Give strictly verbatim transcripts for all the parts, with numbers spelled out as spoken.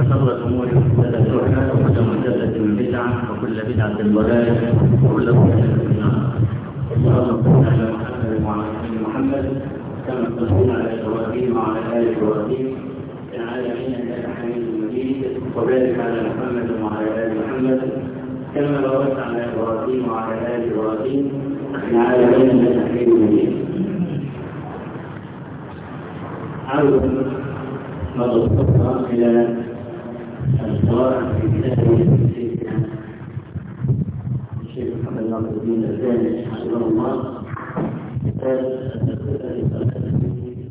وشر الأمور محدثاتها وكل محدثة بدعة وكل بدعة ضلالة وكل ضلالة في النار. اللهم صل على محمد وعلى آل محمد كما صليت على إبراهيم وعلى آل إبراهيم في العالمين إنك حميد مجيد، وبارك على محمد وعلى آل محمد كما باركت على إبراهيم وعلى آل إبراهيم في العالمين إنك حميد مجيد. عودة مرة إلى القراءة في كتاب الشيخ محمد ناصر الدين الألباني حفظه الله، كتاب التفسير للصلاة.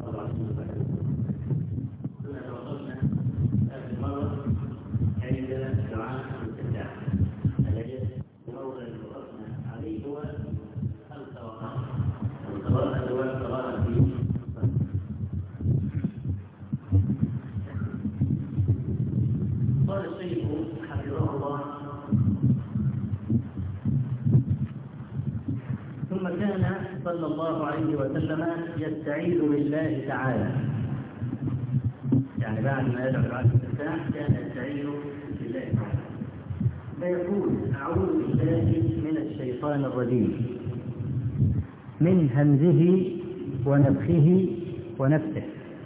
كنا توقفنا هذه المرة عند دعاء الاستفتاح الذي الموضع اللي وقفنا عليه هو القراءة. القراءة هو القراءة في قال الشيخ حفظه الله: ثم كان صلى الله عليه وسلم يستعيذ بالله تعالى، يعني بعد ما يدعو بعد الاستفتاح كان يستعيذ بالله تعالى فيقول: أعوذ بالله من الشيطان الرجيم من همزه ونفخه ونفسه.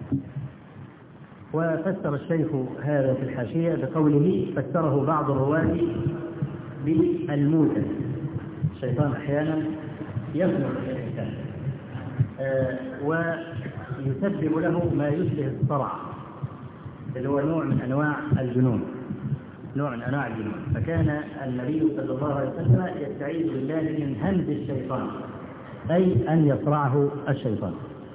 وفسر الشيخ هذا في الحاشية بقوله: فسره بعض الرواة بالموتى. الشيطان أحيانا يفلح الإنسان آه ويسبب له ما يشبه الصرع، اللي هو نوع من أنواع الجنون نوع من أنواع الجنون فكان النبي صلى الله عليه وسلم يستعيذ بالله من همز الشيطان، أي أن يصرعه الشيطان.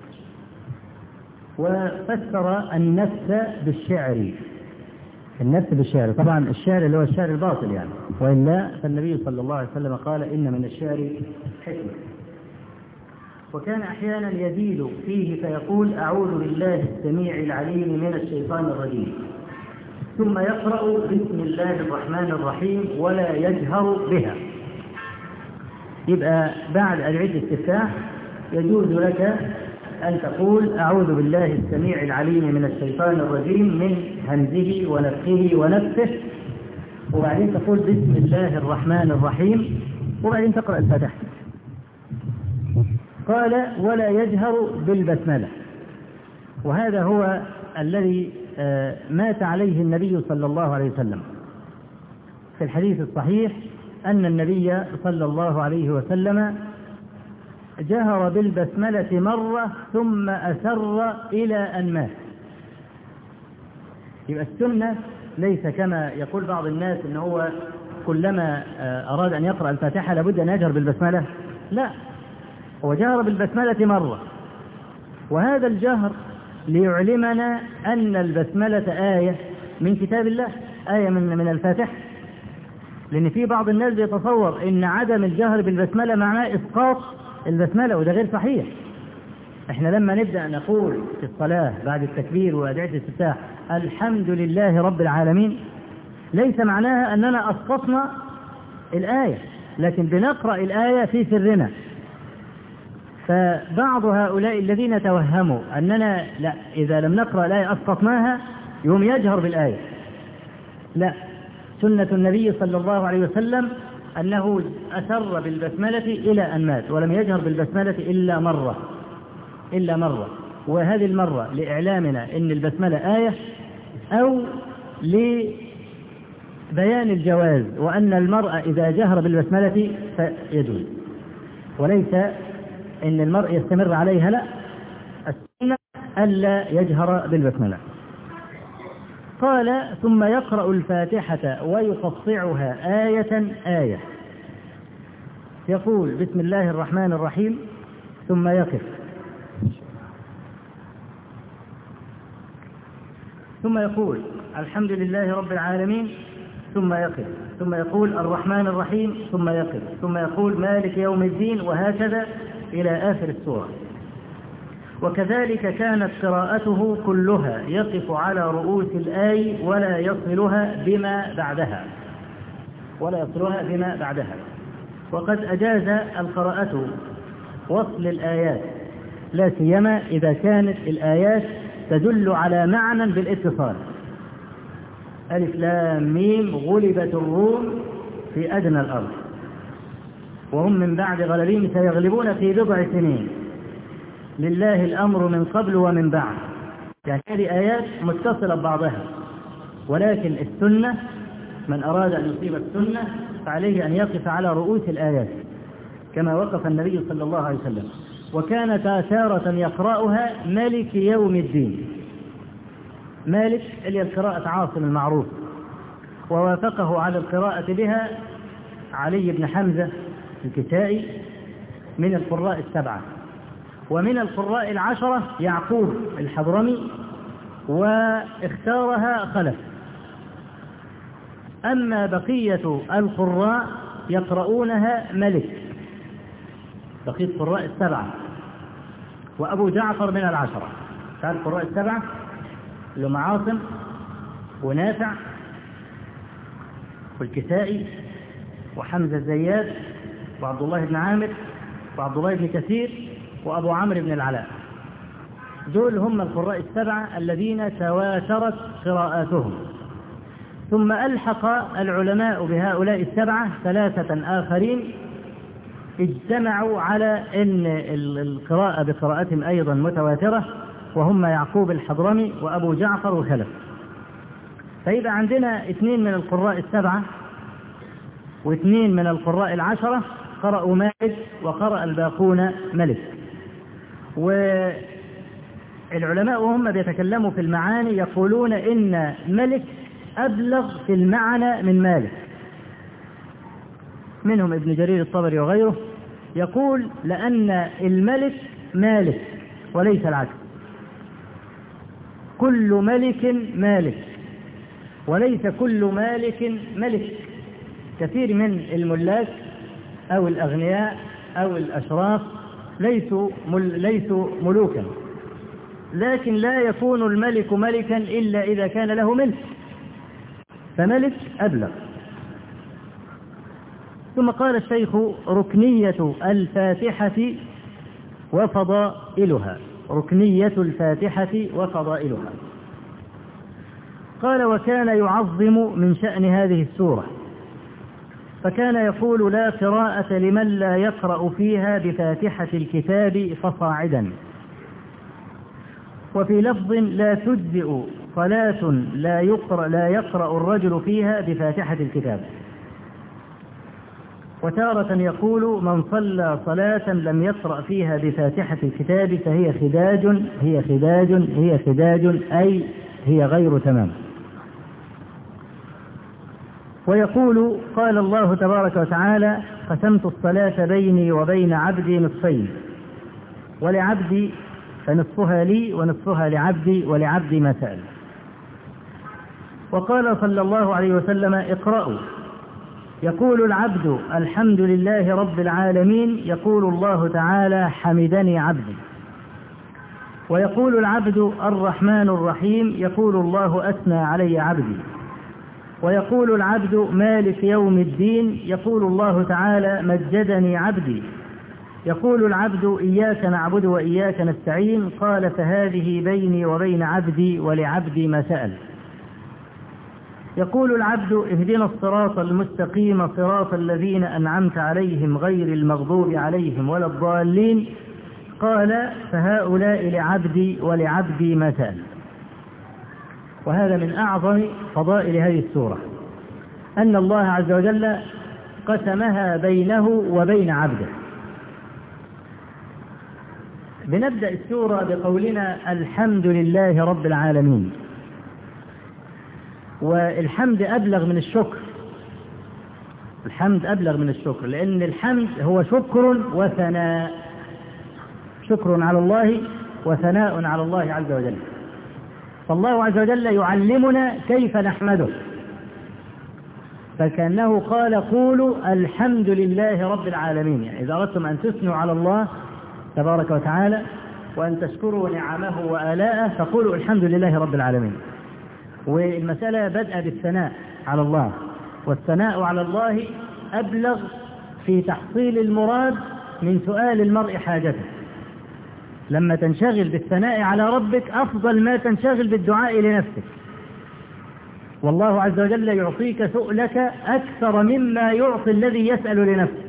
وفسر النفس بالشعر النفس بالشعر طبعا الشعر اللي هو الشعر الباطل يعني، وإلا فالنبي صلى الله عليه وسلم قال: إن من الشعر حكمة. وكان أحيانا يزيد فيه فيقول: أعوذ بالله السميع العليم من الشيطان الرجيم، ثم يقرأ بسم الله الرحمن الرحيم ولا يجهر بها. يبقى بعد أدعية الاستفتاح يجوز لك أن تقول: أعوذ بالله السميع العليم من الشيطان الرجيم من همزه ونفخه ونفسه، وبعدين تقول بسم الله الرحمن الرحيم، وبعدين تقرأ الفاتحة. قال: ولا يجهر بالبسملة. وهذا هو الذي مات عليه النبي صلى الله عليه وسلم. في الحديث الصحيح أن النبي صلى الله عليه وسلم جهر بالبسملة مرة ثم أسر إلى أن مات. يبقى السنة ليس كما يقول بعض الناس إن هو كلما أراد أن يقرأ الفاتحة لابد أن يجهر بالبسملة. لا، هو جهر بالبسملة مرة، وهذا الجهر ليعلمنا أن البسملة آية من كتاب الله، آية من من الفاتحة. لأن في بعض الناس يتصور إن عدم الجهر بالبسملة معناه إسقاط البسملة، وده غير صحيح. احنا لما نبدأ نقول في الصلاة بعد التكبير وأدعية الاستفتاح الحمد لله رب العالمين، ليس معناها أننا أسقطنا الآية، لكن بنقرأ الآية في سرنا. فبعض هؤلاء الذين توهموا أننا لا، إذا لم نقرأ الآية أسقطناها، يوم يجهر بالآية. لا، سنة النبي صلى الله عليه وسلم أنه أسر بالبسملة إلى أن مات، ولم يجهر بالبسملة إلا مرة إلا مرة وهذه المرة لإعلامنا أن البسملة آية، أو لبيان الجواز، وأن المرء إذا جهر بالبسملة فيجوز، وليس أن المرء يستمر عليها. لا، السنة ألا يجهر بالبسملة. قال: ثم يقرأ الفاتحة ويقطعها آية آية، يقول بسم الله الرحمن الرحيم ثم يقف، ثم يقول الحمد لله رب العالمين ثم يقف، ثم يقول الرحمن الرحيم ثم يقف، ثم يقول مالك يوم الدين، وهكذا إلى آخر السورة. وكذلك كانت قراءته كلها يقف على رؤوس الآي ولا يصلها بما بعدها ولا يصلها بما بعدها وقد أجاز القراءة وصل الآيات، لا سيما إذا كانت الآيات تدل على معنى بالاتصال. ألف لام ميم غلبت الروم في أدنى الأرض وهم من بعد غلبهم سيغلبون في بضع سنين لله الأمر من قبل ومن بعد. يعني هذه آيات متصلة ببعضها، ولكن السنة من أراد أن يصيب السنة فعليه أن يقف على رؤوس الآيات كما وقف النبي صلى الله عليه وسلم. وكان تارة يقرأها مالك يوم الدين، مالك اللي القراءة عاصم المعروف، ووافقه على القراءة بها علي بن حمزة الكسائي من القراء السبعة، ومن القراء العشرة يعقوب الحضرمي، واختارها خلف. أما بقية القراء يقرؤونها ملك، بقية القراء السبعة، وأبو جعفر من العشرة. تعرف القراء السبعة اللي هم عاصم ونافع والكسائي وحمزة الزيات وعبد الله بن عامر وعبد الله بن كثير وأبو عمرو بن العلاء، دول هم القراء السبعة الذين تواترت قراءاتهم. ثم ألحق العلماء بهؤلاء السبعة ثلاثة آخرين اجتمعوا على أن القراءة بقراءتهم أيضا متواترة، وهم يعقوب الحضرمي وأبو جعفر وخلف. فيبقى عندنا اثنين من القراء السبعة واثنين من القراء العشرة قرأوا مالك، وقرأ الباقون ملك. والعلماء وهم بيتكلموا في المعاني يقولون إن ملك أبلغ في المعنى من مالك، منهم ابن جرير الطبري وغيره يقول لأن الملك مالك وليس العكس، كل ملك مالك وليس كل مالك ملك. كثير من الملاك أو الأغنياء أو الأشراف ليسوا, مل ليسوا ملوكا، لكن لا يكون الملك ملكا إلا إذا كان له ملك، فملك أبلغ. ثم قال الشيخ ركنية الفاتحة وفضائلها، ركنية الفاتحة وفضائلها. قال وكان يعظم من شأن هذه السورة، فكان يقول لا قراءة لمن لا يقرأ فيها بفاتحة الكتاب فصاعدا. وفي لفظ لا تجزئ صلاة لا يقرأ, لا يقرأ الرجل فيها بفاتحة الكتاب. وتارة يقول من صلى صلاة لم يقرأ فيها بفاتحة الكتاب فهي خداج هي خداج هي خداج أي هي غير تمام. ويقول قال الله تبارك وتعالى قسمت الصلاة بيني وبين عبدي نصفين ولعبدي فنصفها لي ونصفها لعبدي ولعبدي ما سأل. وقال صلى الله عليه وسلم اقرأوا، يقول العبد الحمد لله رب العالمين، يقول الله تعالى حمدني عبدي. ويقول العبد الرحمن الرحيم، يقول الله أثنى علي عبدي. ويقول العبد مالك يوم الدين، يقول الله تعالى مجدني عبدي. يقول العبد إياك نعبد وإياك نستعين، قال فهذه بيني وبين عبدي ولعبدي ما سأل. يقول العبد اهدنا الصراط المستقيم صراط الذين أنعمت عليهم غير المغضوب عليهم ولا الضالين، قال فهؤلاء لعبدي ولعبدي ما سأل. وهذا من أعظم فضائل هذه السورة، أن الله عز وجل قسمها بينه وبين عبده. بنبدأ السورة بقولنا الحمد لله رب العالمين. والحمد أبلغ من الشكر، الحمد أبلغ من الشكر، لأن الحمد هو شكر وثناء، شكر على الله وثناء على الله عز وجل. فالله عز وجل يعلمنا كيف نحمده، فكأنه قال قولوا الحمد لله رب العالمين. يعني إذا أردتم أن تثنوا على الله تبارك وتعالى وأن تشكروا نعمه وآلاءه فقولوا الحمد لله رب العالمين. والمسألة بدأ بالثناء على الله، والثناء على الله أبلغ في تحصيل المراد من سؤال المرء حاجته. لما تنشغل بالثناء على ربك أفضل ما تنشغل بالدعاء لنفسك، والله عز وجل يعطيك سؤلك أكثر مما يعطي الذي يسأل لنفسه.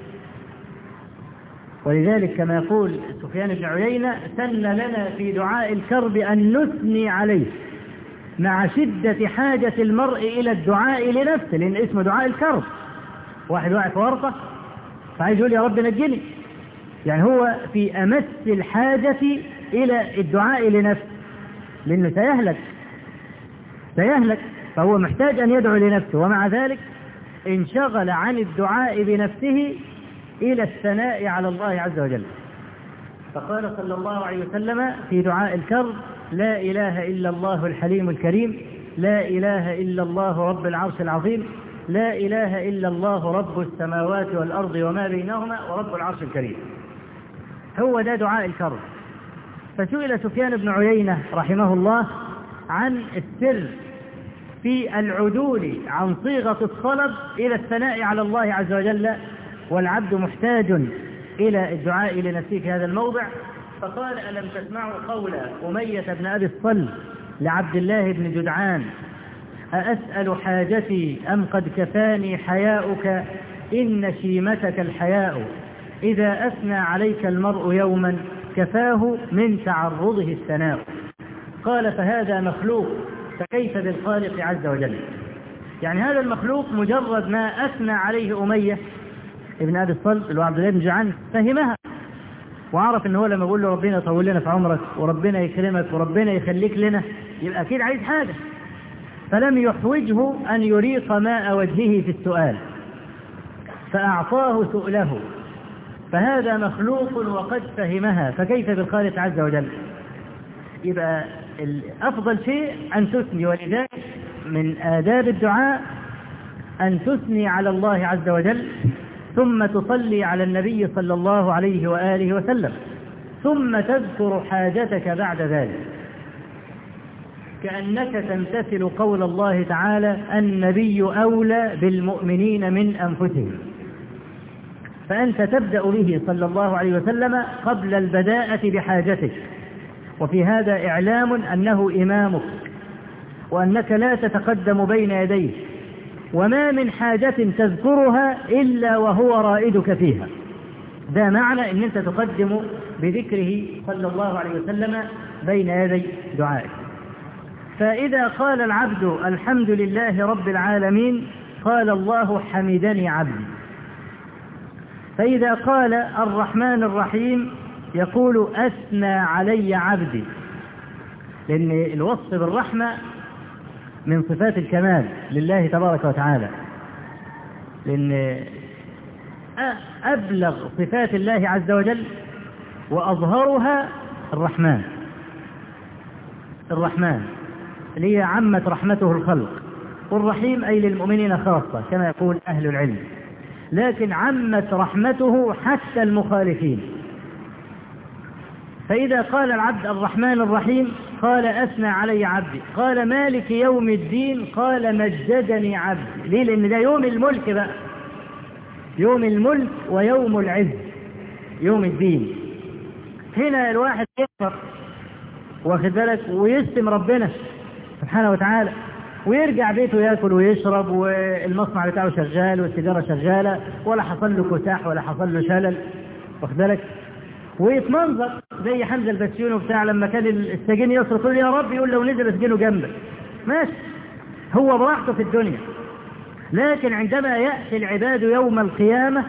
ولذلك كما يقول سفيان بن عيينة: سن لنا في دعاء الكرب أن نثني عليه مع شدة حاجة المرء إلى الدعاء لنفسه، لأن اسمه دعاء الكرب. واحد واقع في ورطة فعايز يقول يا رب نجني، يعني هو في أمس الحاجة إلى الدعاء لنفسه، لأنه سيهلك سيهلك فهو محتاج أن يدعو لنفسه، ومع ذلك انشغل عن الدعاء بنفسه إلى الثناء على الله عز وجل. فقال صلى الله عليه وسلم في دعاء الكرب: لا إله إلا الله الحليم الكريم، لا إله إلا الله رب العرش العظيم، لا إله إلا الله رب السماوات والأرض وما بينهما ورب العرش الكريم. هو ده دعاء الكرب. فسئل سفيان بن عيينة رحمه الله عن السر في العدول عن صيغة الطلب إلى الثناء على الله عز وجل، والعبد محتاج إلى الدعاء لنفسه في هذا الموضع. فقال: ألم تسمعوا قول أمية بن أبي الصلب لعبد الله بن جدعان: أأسأل حاجتي أم قد كفاني حياؤك، إن شيمتك الحياء، إذا أثنى عليك المرء يوما كفاه من تعرضه الثناء. قال: فهذا مخلوق، فكيف بالخالق عز وجل؟ يعني هذا المخلوق مجرد ما أثنى عليه أمية ابن أبي الصلب اللي هو عبد الله بن جدعان فهمها، وعرف ان هو لما يقول له ربنا طول لنا في عمرك وربنا يكرمك وربنا يخليك لنا، يبقى اكيد عايز حاجه، فلم يحوجه ان يريق ماء وجهه في السؤال، فاعطاه سؤله. فهذا مخلوق وقد فهمها، فكيف بالخالق عز وجل؟ يبقى الافضل شيء ان تثني، ولذلك من آداب الدعاء ان تثني على الله عز وجل، ثم تصلي على النبي صلى الله عليه وآله وسلم، ثم تذكر حاجتك بعد ذلك، كأنك تمتثل قول الله تعالى: النبي أولى بالمؤمنين من أنفسهم. فأنت تبدأ به صلى الله عليه وسلم قبل البداءة بحاجتك، وفي هذا إعلام أنه إمامك، وأنك لا تتقدم بين يديه، وما من حاجة تذكرها إلا وهو رائدك فيها. ده معنى أن أنت تقدم بذكره صلى الله عليه وسلم بين يدي دعائك. فإذا قال العبد الحمد لله رب العالمين قال الله حمدني عبدي. فإذا قال الرحمن الرحيم يقول أثنى علي عبدي، لأن الوصف بالرحمة من صفات الكمال لله تبارك وتعالى، لأن أبلغ صفات الله عز وجل وأظهرها الرحمن. الرحمن اللي هي عمت رحمته الخلق، والرحيم أي للمؤمنين خاصة كما يقول أهل العلم، لكن عمت رحمته حتى المخالفين. فإذا قال العبد الرحمن الرحيم قال أثنى علي عبدي. قال مالك يوم الدين قال مجدني عبدي. ليه؟ لأن ده يوم الملك بقى، يوم الملك ويوم العز، يوم الدين. هنا الواحد يكفر واخد بالك ويسلم ربنا سبحانه وتعالى، ويرجع بيته يأكل ويشرب، والمصنع بتاعه شغال والتجارة شغالة، ولا حصل له كساح ولا حصل له شلل واخد بالك، ويتمنظر زي حمزة البسيوني بتاع لما كان السجين يصرخ يقول يا رب، يقول لو نزل اسجنه جنبك ماشي، هو براحته في الدنيا. لكن عندما يأتي العباد يوم القيامة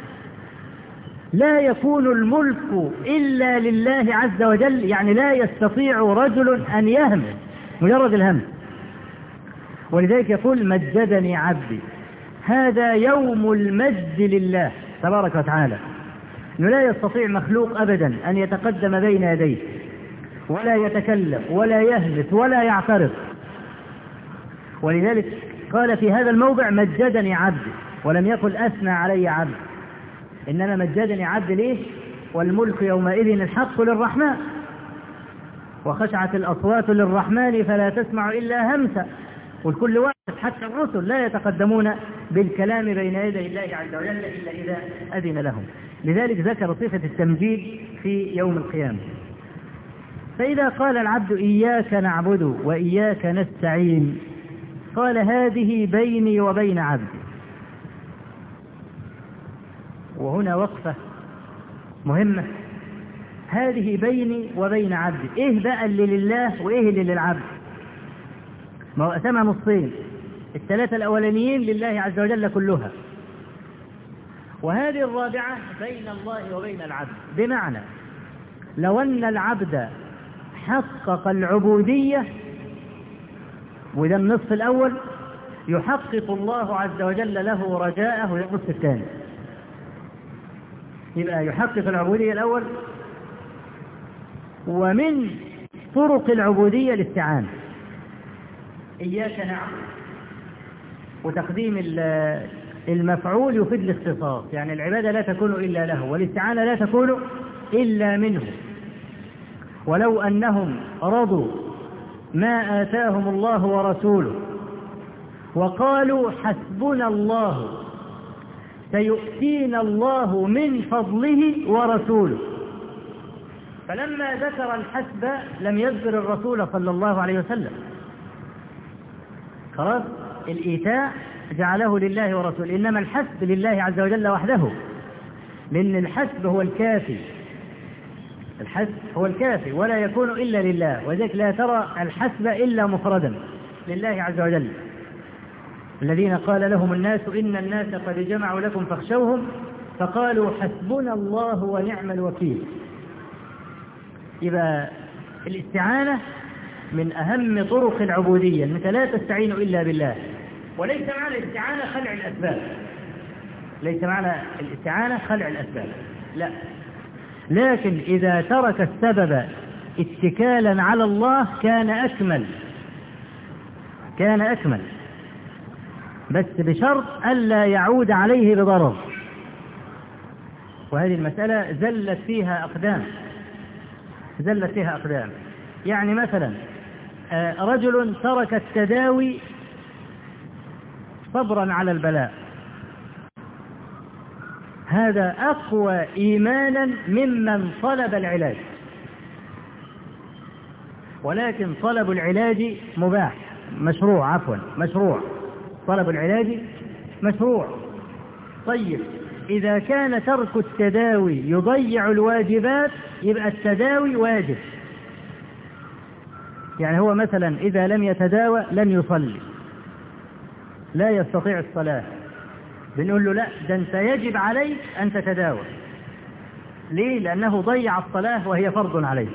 لا يكون الملك إلا لله عز وجل، يعني لا يستطيع رجل أن يهمس مجرد الهمس. ولذلك يقول مجدني عبدي. هذا يوم المجد لله تبارك وتعالى، إنه لا يستطيع مخلوق أبدا أن يتقدم بين يديه ولا يتكلم ولا يهمس ولا يعترض. ولذلك قال في هذا الموضع مجدني عبدي، ولم يقل أثنى علي عبدي، إنما مجدني عبدي. ليه؟ والملك يومئذ الحق للرحمن، وخشعت الأصوات للرحمن فلا تسمع إلا همسا. والكل واحد حتى الرسل لا يتقدمون بالكلام بين يدي الله عز وجل إلا إذا أذن لهم. لذلك ذكر صفة التمجيد في يوم القيامة. فإذا قال العبد إياك نعبد وإياك نستعين قال هذه بيني وبين عبدي. وهنا وقفة مهمة، هذه بيني وبين عبدي، ايه بقى اللي لله وايه اللي للعبد؟ ما هو قسمها نصين، الثلاثة الأولانيين لله عز وجل كلها، وهذه الرابعة بين الله وبين العبد. بمعنى لو أن العبد حقق العبودية، وده النصف الأول، يحقق الله عز وجل له رجاءه، وده النصف الثاني. يبقى يحقق العبودية الأول، ومن طرق العبودية الاستعانة، إياك نعبد، وتقديم المفعول يفيد الاختصاص، يعني العبادة لا تكون إلا له، والاستعانة لا تكون إلا منه. ولو أنهم رضوا ما آتاهم الله ورسوله وقالوا حسبنا الله سيؤتينا الله من فضله ورسوله، فلما ذكر الحسب لم يذكر الرسول صلى الله عليه وسلم. خلاص، الإيتاء جعله لله ورسوله، إنما الحسب لله عز وجل وحده، لأن الحسب هو الكافي، الحسب هو الكافي ولا يكون إلا لله، وذلك لا ترى الحسب إلا مفردا لله عز وجل. الذين قال لهم الناس إن الناس قد جمعوا لكم فاخشوهم فقالوا حسبنا الله ونعم الوكيل. يبقى الاستعانة من أهم طرق العبودية، أنك لا تستعين إلا بالله. وليس معنى الاستعانة خلع الأسباب، ليس معنى الاستعانة خلع الأسباب، لا، لكن إذا ترك السبب اتكالا على الله كان أكمل، كان أكمل، بس بشرط ألا يعود عليه بضرر. وهذه المسألة زلت فيها أقدام، زلت فيها أقدام. يعني مثلا رجل ترك التداوي صبرا على البلاء، هذا أقوى إيمانا ممن طلب العلاج، ولكن طلب العلاج مباح، مشروع، عفوا مشروع، طلب العلاج مشروع. طيب إذا كان ترك التداوي يضيع الواجبات يبقى التداوي واجب. يعني هو مثلا إذا لم يتداوى لن يصلي، لا يستطيع الصلاة، بنقول له لا، ده أنت يجب عليك أن تتداوى. ليه؟ لأنه ضيع الصلاة وهي فرض عليه.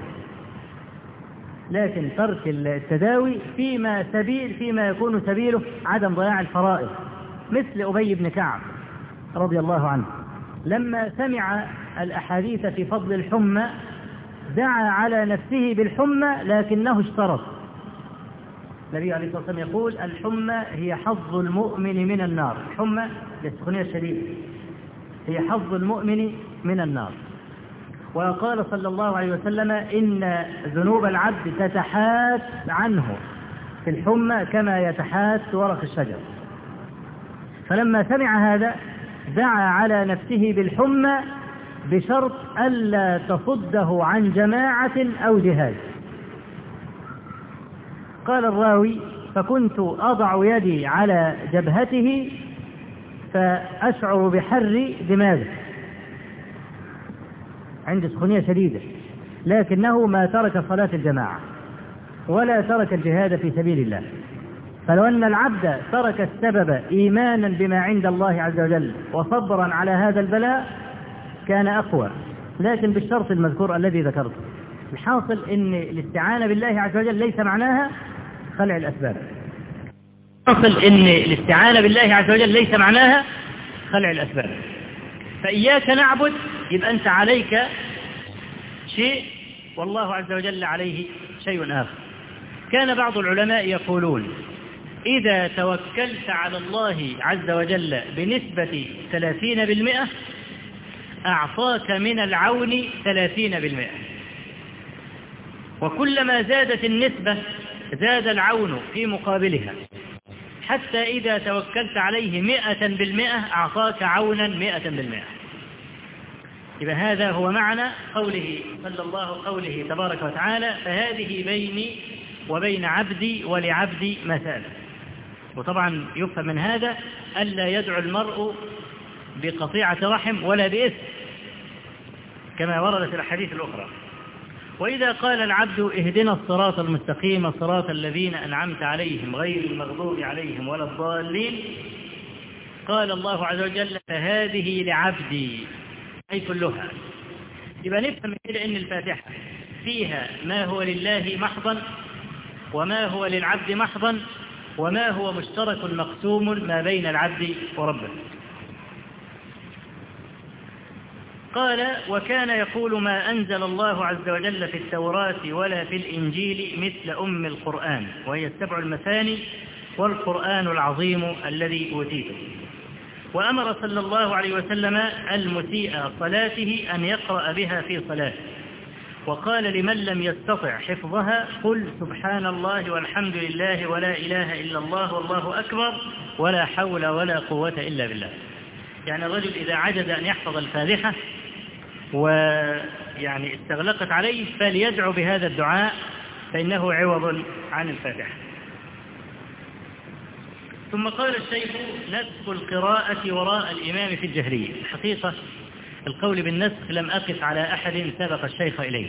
لكن ترك التداوي فيما سبيل فيما يكون سبيله عدم ضياع الفرائض، مثل أبي بن كعب رضي الله عنه لما سمع الأحاديث في فضل الحمى دعا على نفسه بالحمى، لكنه اشترط. النبي عليه الصلاة والسلام يقول الحمى هي حظ المؤمن من النار، الحمى للسخونية الشديدة هي حظ المؤمن من النار. وقال صلى الله عليه وسلم إن ذنوب العبد تتحات عنه في الحمى كما يتحات ورق الشجر. فلما سمع هذا دعا على نفسه بالحمى بشرط ألا تصده عن جماعة أو جهاد. قال الراوي فكنت أضع يدي على جبهته فأشعر بحر دماغه عند سخونية شديدة، لكنه ما ترك صلاة الجماعة ولا ترك الجهاد في سبيل الله. فلو أن العبد ترك السبب إيمانا بما عند الله عز وجل وصبرا على هذا البلاء كان أقوى، لكن بالشرط المذكور الذي ذكرته. الحاصل أن الاستعانة بالله عز وجل ليس معناها خلع الأسباب. الحاصل أن الاستعانة بالله عز وجل ليس معناها خلع الأسباب. فإياك نعبد يبقى أنت عليك شيء والله عز وجل عليه شيء آخر. كان بعض العلماء يقولون إذا توكلت على الله عز وجل بنسبة ثلاثين بالمئة أعطاك من العون ثلاثين بالمئة، وكلما زادت النسبة زاد العون في مقابلها، حتى إذا توكلت عليه مئة بالمئة أعطاك عونا مئة بالمئة. يبقى هذا هو معنى قوله صلى الله قوله تبارك وتعالى فهذه بيني وبين عبدي ولعبدي مثال. وطبعا يفهم من هذا ألا يدعو المرء بقطيعة رحم ولا بإثم كما ورد في الحديث الأخرى. وإذا قال العبد اهدنا الصراط المستقيم صراط الذين أنعمت عليهم غير المغضوب عليهم ولا الضالين، قال الله عز وجل فهذه لعبدي أي كلها. يبقى نفهم كده أن الفاتحة فيها ما هو لله محضا وما هو للعبد محضا وما هو مشترك مقسوم ما بين العبد وربه. قال وكان يقول ما أنزل الله عز وجل في التوراة ولا في الإنجيل مثل أم القرآن وهي السبع المثاني والقرآن العظيم الذي أوتيته. وأمر صلى الله عليه وسلم المسيء صلاته أن يقرأ بها في صلاته، وقال لمن لم يستطع حفظها قل سبحان الله والحمد لله ولا إله إلا الله والله أكبر ولا حول ولا قوة إلا بالله. يعني الرجل إذا عجز أن يحفظ الفاتحة ويعني استغلقت عليه فليدعو بهذا الدعاء فإنه عوض عن الفاتحة. ثم قال الشيخ نسخ القراءة وراء الإمام في الجهرية. الحقيقة القول بالنسخ لم أقف على أحد سبق الشيخ إليه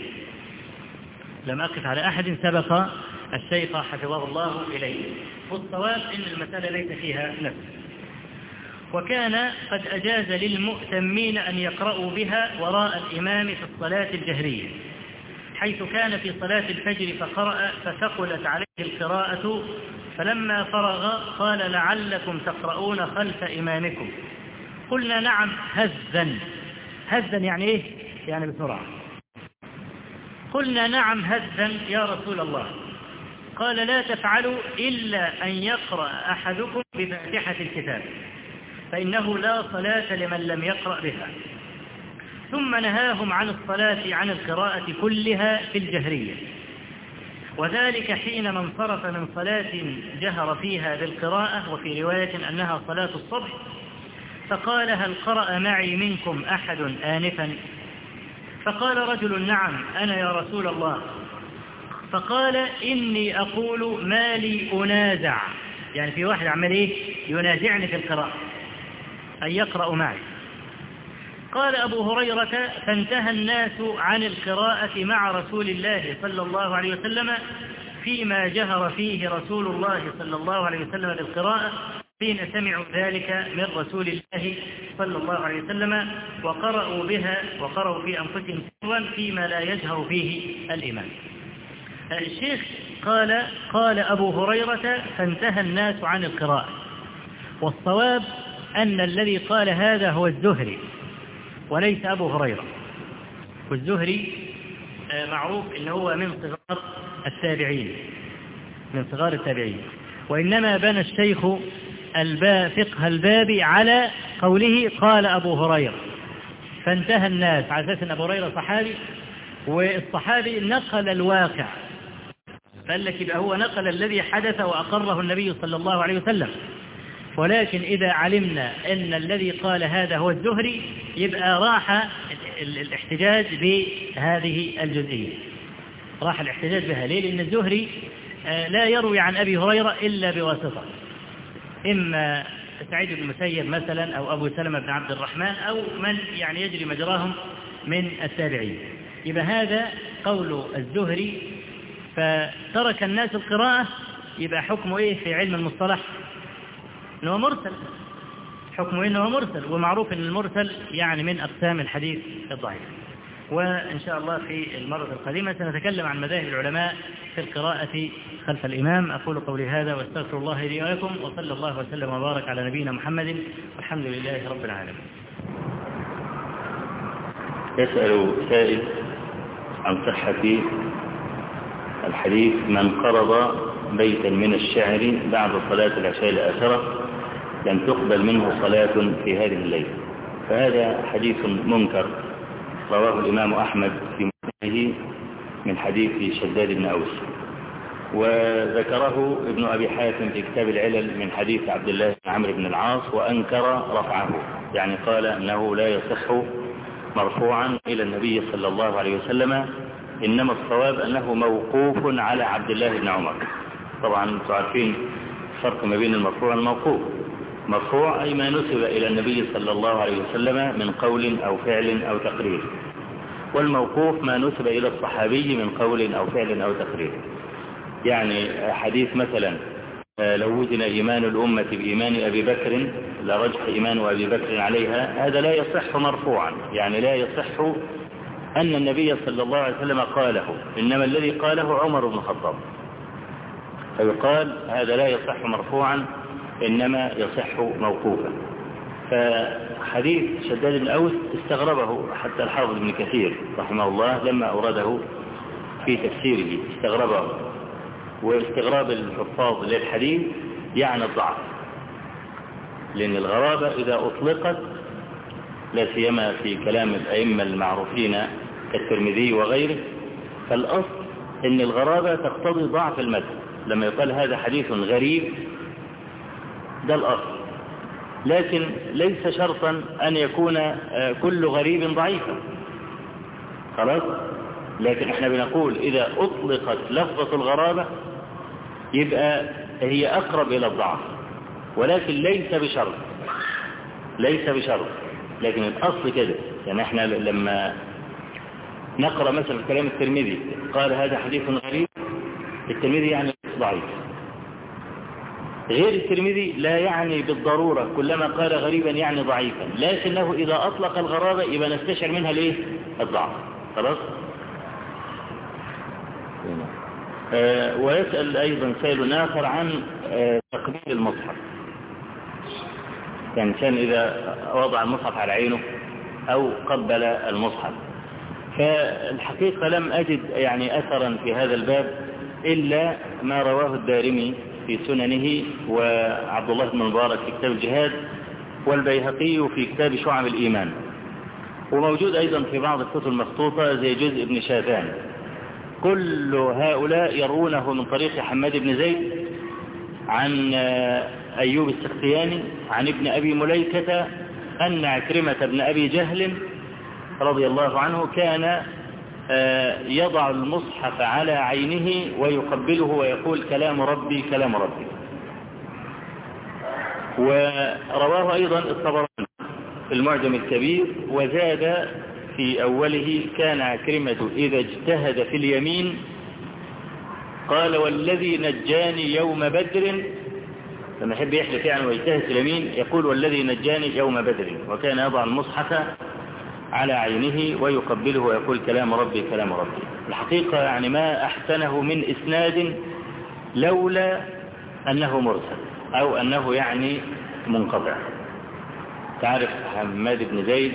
لم أقف على أحد سبق الشيخ حفظه الله إليه، والصواب إن المسألة ليس فيها نسخ. وكان قد أجاز للمؤتمين أن يقرأوا بها وراء الإمام في الصلاة الجهرية، حيث كان في صلاة الفجر فقرأ فثقلت عليه القراءة فلما فرغ قال لعلكم تقرؤون خلف إمامكم. قلنا نعم هزا. هزا يعني إيه؟ يعني بسرعة. قلنا نعم هزا يا رسول الله. قال لا تفعلوا إلا أن يقرأ أحدكم بفاتحة الكتاب فإنه لا صلاة لمن لم يقرأ بها. ثم نهاهم عن الصلاة عن القراءة كلها في الجهرية، وذلك حينما انصرف من صلاة جهر فيها بالقراءة، وفي رواية أنها صلاة الصبح، فقال هل قرأ معي منكم أحد آنفا؟ فقال رجل نعم أنا يا رسول الله. فقال إني أقول ما لي أنازع، يعني في واحد عمل إيه؟ ينازعني في القراءة أن يقرأ معي. قال أبو هريرة فانتهى الناس عن القراءة مع رسول الله صلى الله عليه وسلم فيما جهر فيه رسول الله صلى الله عليه وسلم بالقراءة حين سمعوا ذلك من رسول الله صلى الله عليه وسلم وقرأوا بها وقرأوا في أنفسهم سرا فيما لا يجهر فيه الإمام. الشيخ قال قال أبو هريرة فانتهى الناس عن القراءة، والصواب أن الذي قال هذا هو الزهري وليس أبو هريرة. والزهري معروف إنه هو من صغار التابعين من صغار التابعين وإنما بنى الشيخ الباب فقه الباب على قوله قال أبو هريرة فانتهى الناس، على أساس أن أبو هريرة صحابي والصحابي نقل الواقع، قال لك يبقى هو نقل الذي حدث وأقره النبي صلى الله عليه وسلم. ولكن إذا علمنا أن الذي قال هذا هو الزهري يبقى راح الاحتجاج بهذه الجزئية، راح الاحتجاج بها. ليه؟ لأن الزهري لا يروي عن أبي هريرة إلا بواسطة، إما سعيد بن المسيب مثلا أو أبو سلمة بن عبد الرحمن أو من يعني يجري مجراهم من التابعين. يبقى هذا قول الزهري فترك الناس القراءة، يبقى حكمه إيه في علم المصطلح؟ إنه مرسل. حكمه إنه مرسل، ومعروف أن المرسل يعني من أقسام الحديث الضعيف. وإن شاء الله في المرة القادمة سنتكلم عن مذاهب العلماء في القراءة خلف الإمام. أقول قولي هذا واستغفر الله لي ولكم، وصلى الله وسلم وبارك على نبينا محمد والحمد لله رب العالمين. يسأل سائل عن صحة الحديث من قرض بيتا من الشعر بعد صلاة العشاء الآخرة لم تقبل منه صلاة في هذه الليلة، فهذا حديث منكر رواه الإمام أحمد في مسنده من حديث شداد بن أوس، وذكره ابن أبي حاتم في كتاب العلل من حديث عبد الله بن عمرو بن العاص وأنكر رفعه، يعني قال أنه لا يصح مرفوعا إلى النبي صلى الله عليه وسلم، إنما الصواب أنه موقوف على عبد الله بن عمر. طبعا تعرفين الفرق ما بين المرفوع والموقوف. مرفوع أي ما نسب إلى النبي صلى الله عليه وسلم من قول أو فعل أو تقرير، والموقوف ما نسب إلى الصحابي من قول أو فعل أو تقرير. يعني حديث مثلا لو وزن إيمان الأمة بإيمان أبي بكر لرجح إيمان أبي بكر عليها، هذا لا يصح مرفوعا، يعني لا يصح أن النبي صلى الله عليه وسلم قاله، إنما الذي قاله عمر بن الخطاب، فيقال هذا لا يصح مرفوعا إنما يصح موقوفا. فحديث شداد بن أوس استغربه حتى الحافظ ابن كثير رحمه الله لما أورده في تفسيره، استغربه، واستغراب الحفاظ للحديث يعني الضعف، لأن الغرابة إذا أطلقت لا سيما في كلام الأئمة المعروفين كالترمذي وغيره، فالأصل أن الغرابة تقتضي ضعف المتن. لما يقال هذا حديث غريب ده الأصل، لكن ليس شرطا أن يكون كل غريب ضعيفا، خلاص. لكن احنا بنقول إذا أطلقت لفظة الغرابة يبقى هي أقرب إلى الضعف، ولكن ليس بشرط، ليس بشرط، لكن الأصل كده. يعني احنا لما نقرأ مثلا كلام الترمذي قال هذا حديث غريب، الترمذي يعني ضعيف. غير الترمذي لا يعني بالضرورة كلما قال غريبا يعني ضعيفا، لكنه إذا أطلق الغرابة يبقى نستشعر منها ليه الضعف، خلاص. آه ويسأل أيضا سائل آخر عن آه تقبيل المصحف. يعني كان إذا وضع المصحف على عينه أو قبل المصحف، فالحقيقة لم أجد يعني أثرا في هذا الباب إلا ما رواه الدارمي في سننه، وعبد الله بن مبارك في كتاب الجهاد، والبيهقي في كتاب شعب الإيمان، وموجود أيضا في بعض الكتب المخطوطة زي جزء ابن شاذان. كل هؤلاء يرونه من طريق حماد بن زيد عن أيوب السختياني عن ابن أبي مليكة أن عكرمة بن أبي جهل رضي الله عنه كان يضع المصحف على عينه ويقبله ويقول كلام ربي كلام ربي. ورواه أيضا الطبراني في المعجم الكبير، وزاد في أوله كان عكرمة إذا اجتهد في اليمين قال والذي نجاني يوم بدر، لما يحب يحلف يعني ويجتهد في اليمين يقول والذي نجاني يوم بدر، وكان يضع المصحف على عينه ويقبله ويقول كلام ربي كلام ربي. الحقيقة يعني ما أحسنه من إسناد لولا أنه مرسل أو أنه يعني منقطع. تعرف حماد بن زيد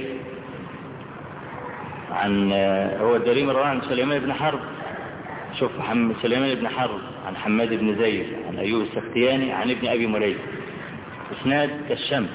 عن هو الدارمي رواه عن سليمان بن حرب، شوف سليمان بن حرب عن حماد بن زيد عن أيوب السختياني عن ابن أبي مليكة، إسناد كالشمس،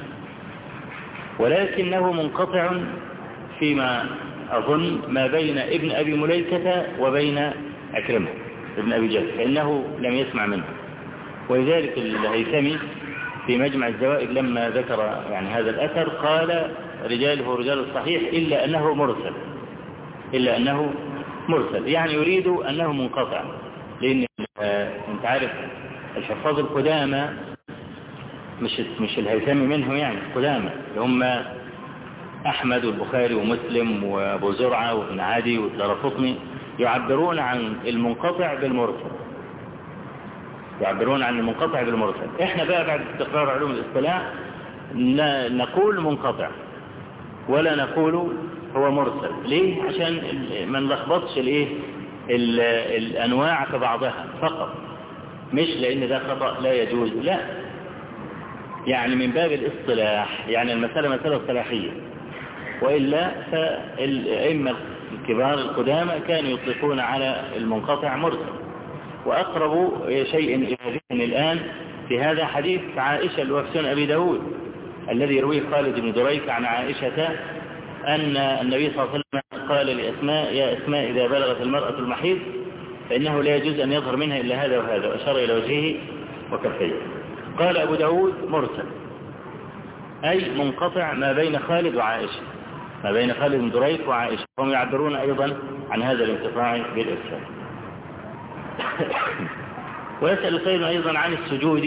ولكنه منقطع فيما أظن ما بين ابن أبي مليكة وبين عكرمة ابن أبي جهل، فإنه لم يسمع منه. ولذلك الهيثمي في مجمع الزوائد لما ذكر يعني هذا الأثر قال رجاله رجال الصحيح إلا أنه مرسل، إلا أنه مرسل، يعني يريد أنه منقطع. لأن أنت عارف الحفاظ القدامى مش مش الهيثمي منهم، يعني القدامى اللي هم أحمد والبخاري ومسلم وأبو زرعة وابن عدي والدارقطني يعبرون عن المنقطع بالمرسل، يعبرون عن المنقطع بالمرسل. احنا بقى بعد استقرار علوم الاصطلاح نقول منقطع ولا نقول هو مرسل. ليه؟ عشان ما نلخبطش الايه الانواع في بعضها فقط، مش لان ده خطأ لا يجوز، لا، يعني من باب الاصطلاح، يعني المسألة مسألة اصطلاحية. وإلا فالأئمة الكبار القدامى كانوا يطلقون على المنقطع مرسل. وأقرب شيء إلى ذهن الآن في هذا حديث عائشة الوفسون أبي داود الذي يرويه خالد بن دريك عن عائشة أن النبي صلى الله عليه وسلم قال لأسماء يا أسماء إذا بلغت المرأة المحيض فإنه لا يجوز أن يظهر منها إلا هذا وهذا، وأشار إلى وجهه وكفيه. قال أبو داود مرسل أي منقطع ما بين خالد وعائشة، ما بين خالد بن دريك وعائشة، هم يعبرون أيضا عن هذا الانقطاع بالإرسال. ويسأل سيد أيضا عن السجود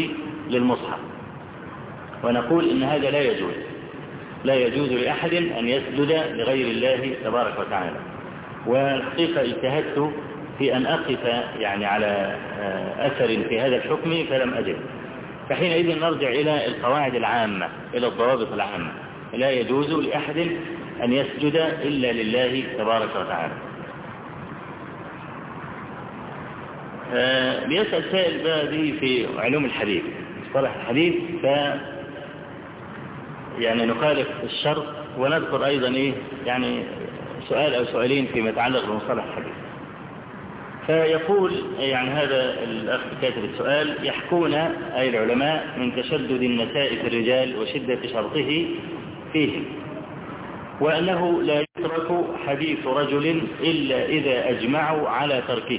للمصحف، ونقول إن هذا لا يجوز، لا يجوز لأحد أن يسجد لغير الله تبارك وتعالى. والحقيقة اجتهدت في أن أقف يعني على أثر في هذا الحكم فلم أجد، فحينئذ نرجع إلى القواعد العامة، إلى الضوابط العامة. لا يجوز لأحد أن يسجد إلا لله تبارك وتعالى. آه بيسأل سائل بقى دي في علوم الحديث، مصطلح الحديث، ف يعني نخالف الشرط ونذكر أيضا إيه يعني سؤال أو سؤالين فيما يتعلق بمصطلح الحديث. فيقول يعني هذا الأخ كاتب السؤال: يحكون أي العلماء من تشدد النساء في الرجال وشدة شرطه فيهم، وأنه لا يترك حديث رجل إلا إذا أجمعوا على تركه،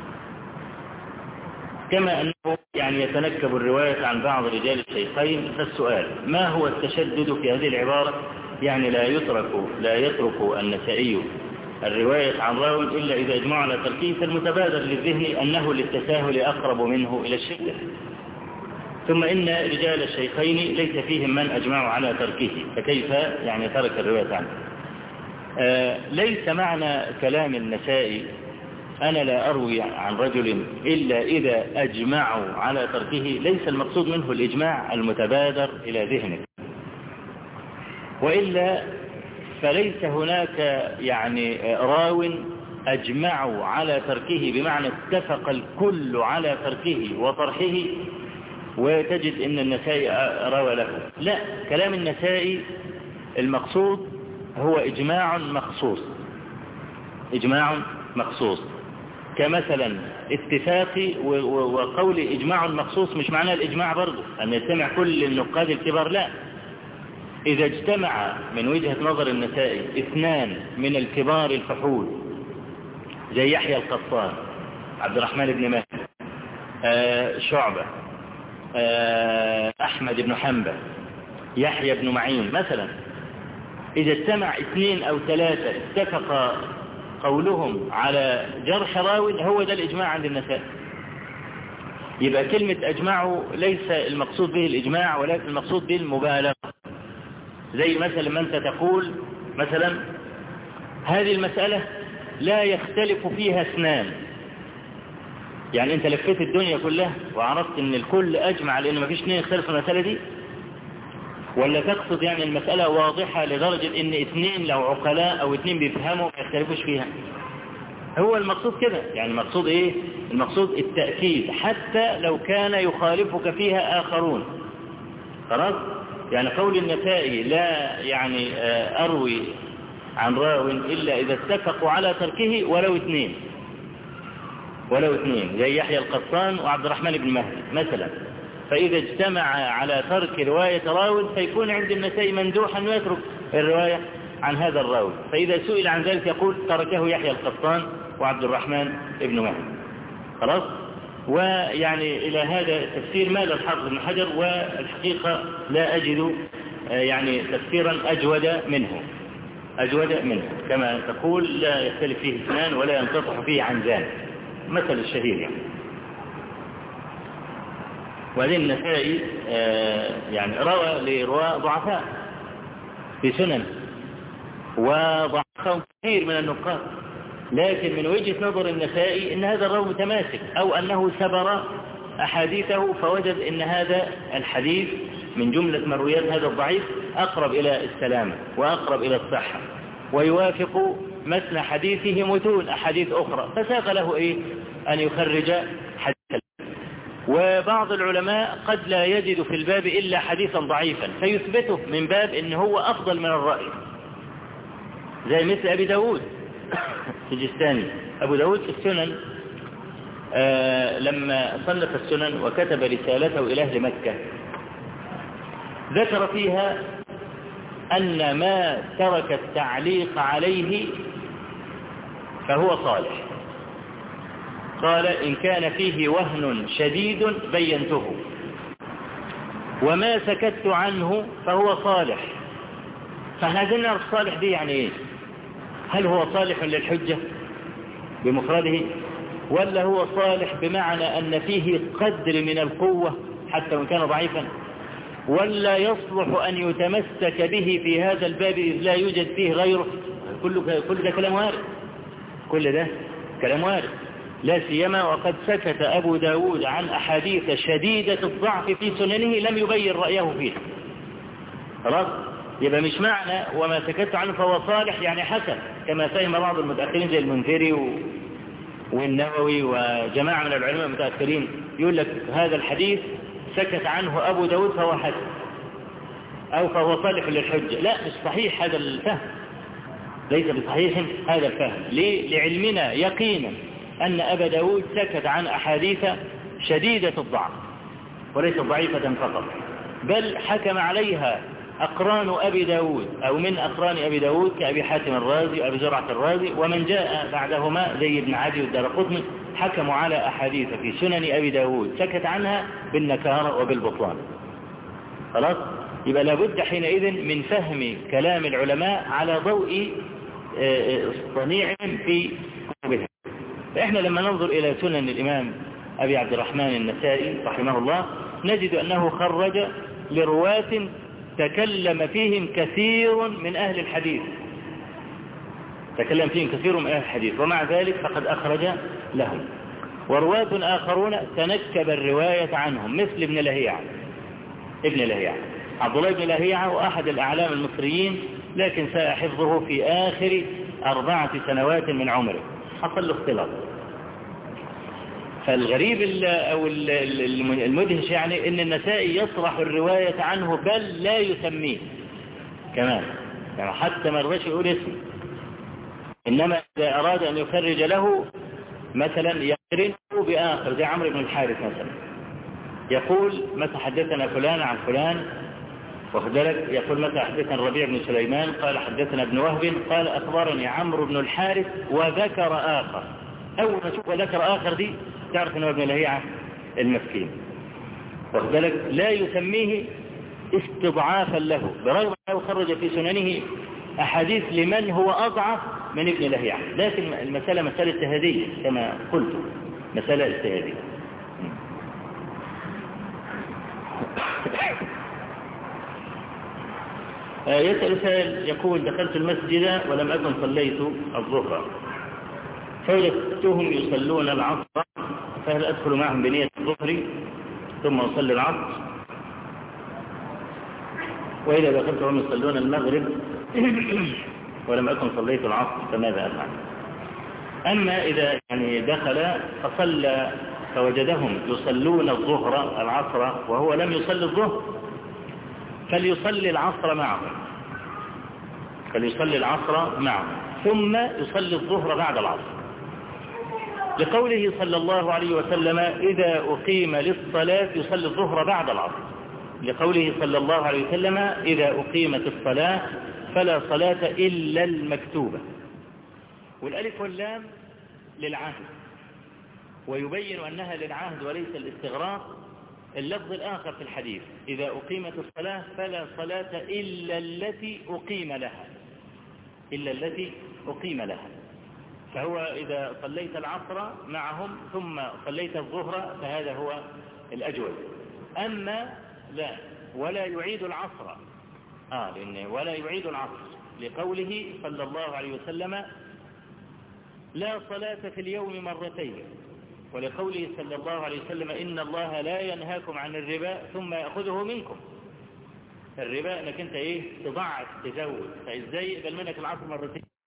كما أنه يعني يتنكب الرواية عن بعض رجال الشيخين. فالسؤال: ما هو التشدد في هذه العبارة؟ يعني لا يترك لا يترك النسائي الرواية عن راو إلا إذا أجمعوا على تركه، فالمتبادر للذهن أنه للتساهل أقرب منه إلى الشدة، ثم إن رجال الشيخين ليس فيهم من أجمعوا على تركه، فكيف يعني ترك الرواية عنه؟ آه ليس معنى كلام النسائي أنا لا أروي عن رجل إلا إذا أجمعوا على تركه، ليس المقصود منه الإجماع المتبادر إلى ذهنك، وإلا فليس هناك يعني راو أجمعوا على تركه بمعنى اتفق الكل على تركه وطرحه وتجد إن النسائي روى له. لا، كلام النسائي المقصود هو إجماع مخصوص، إجماع مخصوص، كمثلا اتفاقي وقول إجماع مخصوص مش معناه الإجماع برضه أن يجتمع كل النقاد الكبار، لا. إذا اجتمع من وجهة نظر النسائي اثنان من الكبار الفحول زي يحيى القطان، عبد الرحمن بن مهدي، آه شعبة، آه أحمد بن حنبل، يحيى بن معين مثلا، إذا اجتمع اثنين أو ثلاثة اتفق قولهم على جرح راو، هو ده الإجماع عند النسائي. يبقى كلمة أجمعوا ليس المقصود به الإجماع، ولكن المقصود به المبالغة. زي مثلا ما أنت تقول مثلا هذه المسألة لا يختلف فيها اثنان، يعني أنت لفيت الدنيا كلها وعرفت أن الكل أجمع لأن ما فيش اثنين يختلفوا المسألة دي، ولا تقصد يعني المسألة واضحة لدرجة أن اثنين لو عقلاء أو اثنين بيفهموا ما يختلفوش فيها؟ هو المقصود كده، يعني المقصود إيه؟ المقصود التأكيد حتى لو كان يخالفك فيها آخرون. خلاص؟ يعني قول النسائي لا يعني أروي عن راو إلا إذا اتفقوا على تركه ولو اثنين، ولو اثنين زي يحيى القطان وعبد الرحمن بن مهدي مثلا، فإذا اجتمع على ترك رواية راو فيكون عند النسائي مندوحا أن يترك الرواية عن هذا الراوي، فإذا سئل عن ذلك يقول تركه يحيى القطان وعبد الرحمن بن مهدي. خلاص؟ ويعني إلى هذا التفسير مال الحافظ ابن حجر، والحقيقة لا أجد يعني تفسيرا أجود منه، أجود منه، كما تقول لا يختلف فيه اثنان ولا ينقطع فيه عنزان، مثل الشهير يعني. وهذه النسائي يعني روى لرواة ضعفاء في سنن وضعفهم كثير من النقاد، لكن من وجهة نظر النسائي ان هذا الراوي متماسك، او انه سبر احاديثه فوجد ان هذا الحديث من جملة مرويات هذا الضعيف اقرب الى السلامة واقرب الى الصحة، ويوافق مثل حديثه متون احاديث اخرى، فساق له ايه ان يخرج حديثا. وبعض العلماء قد لا يجد في الباب الا حديثا ضعيفا فيثبته من باب ان هو افضل من الرأي، زي مثل ابي داود السجستاني. أبو داود في السنن آه لما صنف السنن وكتب رسالته إلى أهل مكة ذكر فيها أن ما ترك التعليق عليه فهو صالح. قال إن كان فيه وهن شديد بينته، وما سكت عنه فهو صالح. فهذا الصالح دي يعني إيه؟ هل هو صالح للحجة بمفرده، ولا هو صالح بمعنى أن فيه قدر من القوة حتى وإن كان ضعيفا؟ ولا يصلح أن يتمسك به في هذا الباب إذ لا يوجد فيه غيره؟ كل كل ده كلام وارد، كل ده كلام وارد، لا سيما وقد سكت أبو داود عن أحاديث شديدة الضعف في سننه لم يبين رأيه فيه. خلاص، يبقى مش معنى وما سكت عنه فهو صالح يعني حسن، كما فهم بعض المتأخرين زي المنذري و... والنووي وجماعة من العلماء المتأخرين، يقول لك هذا الحديث سكت عنه أبو داود فهو حسن أو فهو صالح للحجة. لا، مش صحيح هذا الفهم، ليس بصحيح هذا الفهم. ليه؟ لعلمنا يقينا أن أبا داود سكت عن أحاديث شديدة الضعف وليس ضعيفة فقط، بل حكم عليها أقران أبي داود أو من أقران أبي داود كأبي حاتم الرازي وأبي زرعة الرازي ومن جاء بعدهما زي ابن عدي والدارقطني، حكموا على أحاديث في سنن أبي داود سكت عنها بالنكارة وبالبطلان. خلاص، يبقى لابد حينئذ من فهم كلام العلماء على ضوء صنيع في كتبهم. فإحنا لما ننظر إلى سنن الإمام أبي عبد الرحمن النسائي رحمه الله نجد أنه خرج لرواة تكلم فيهم كثير من أهل الحديث، تكلم فيهم كثير من أهل الحديث، ومع ذلك فقد أخرج لهم. ورواة آخرون تنكب الرواية عنهم مثل ابن لهيعة، ابن لهيعة عبد الله بن لهيعة وأحد الأعلام المصريين، لكن ساء حفظه في آخر أربعة سنوات من عمره، حصل له اختلاط. فالغريب أو المدهش يعني أن النسائي يصرح الرواية عنه بل لا يسميه كمان، يعني حتى ما رضاش يقول اسمه، إنما إذا أراد أن يخرج له مثلا يقرنه بآخر زي عمرو بن الحارث مثلا، يقول متى حدثنا فلان عن فلان، واخد بالك، يقول متى حدثنا الربيع بن سليمان قال حدثنا ابن وهب قال أخبرني عمرو بن الحارث وذكر آخر. أول ما تشوف ذكر آخر دي تعرف أنه ابن لهيعة المسكين، واخد بالك، لا يسميه استضعافا له برغم أنه خرج في سننه أحاديث لمن هو أضعف من ابن لهيعة، لكن المسألة مسألة اجتهادية كما قلت، مسألة اجتهادية. يسأل سائل يقول دخلت المسجد ولم أكن صليت الظهر فوجدتهم يصلون العصر، فهل أدخل معهم بنية الظهر ثم أصلي العصر؟ وإذا دخلت وهم يصلون المغرب ولم أكن صليت العصر فماذا أفعل؟ أما إذا يعني دخل فصلى فوجدهم يصلون الظهر العصر وهو لم يصلي الظهر فليصلي العصر معهم، فليصلي العصر معهم ثم يصلي الظهر بعد العصر، لقوله صلى الله عليه وسلم إذا أقيم للصلاة يصلي الظهر بعد العصر، لقوله صلى الله عليه وسلم إذا أقيمت الصلاة فلا صلاة إلا المكتوبة. والألف واللام للعهد، ويبين أنها للعهد وليس الاستغراق اللفظ الآخر في الحديث إذا أقيمت الصلاة فلا صلاة إلا التي أقيم لها، إلا التي أقيم لها. فهو إذا صليت العصر معهم ثم صليت الظهر فهذا هو الأجود. أما لا ولا يعيد العصر، آه لأن ولا يعيد العصر لقوله صلى الله عليه وسلم لا صلاة في اليوم مرتين، ولقوله صلى الله عليه وسلم إن الله لا ينهاكم عن الربا ثم يأخذه منكم. الربا انك انت ايه تضعف تزود، فازاي يقبل منك العصر مرتين؟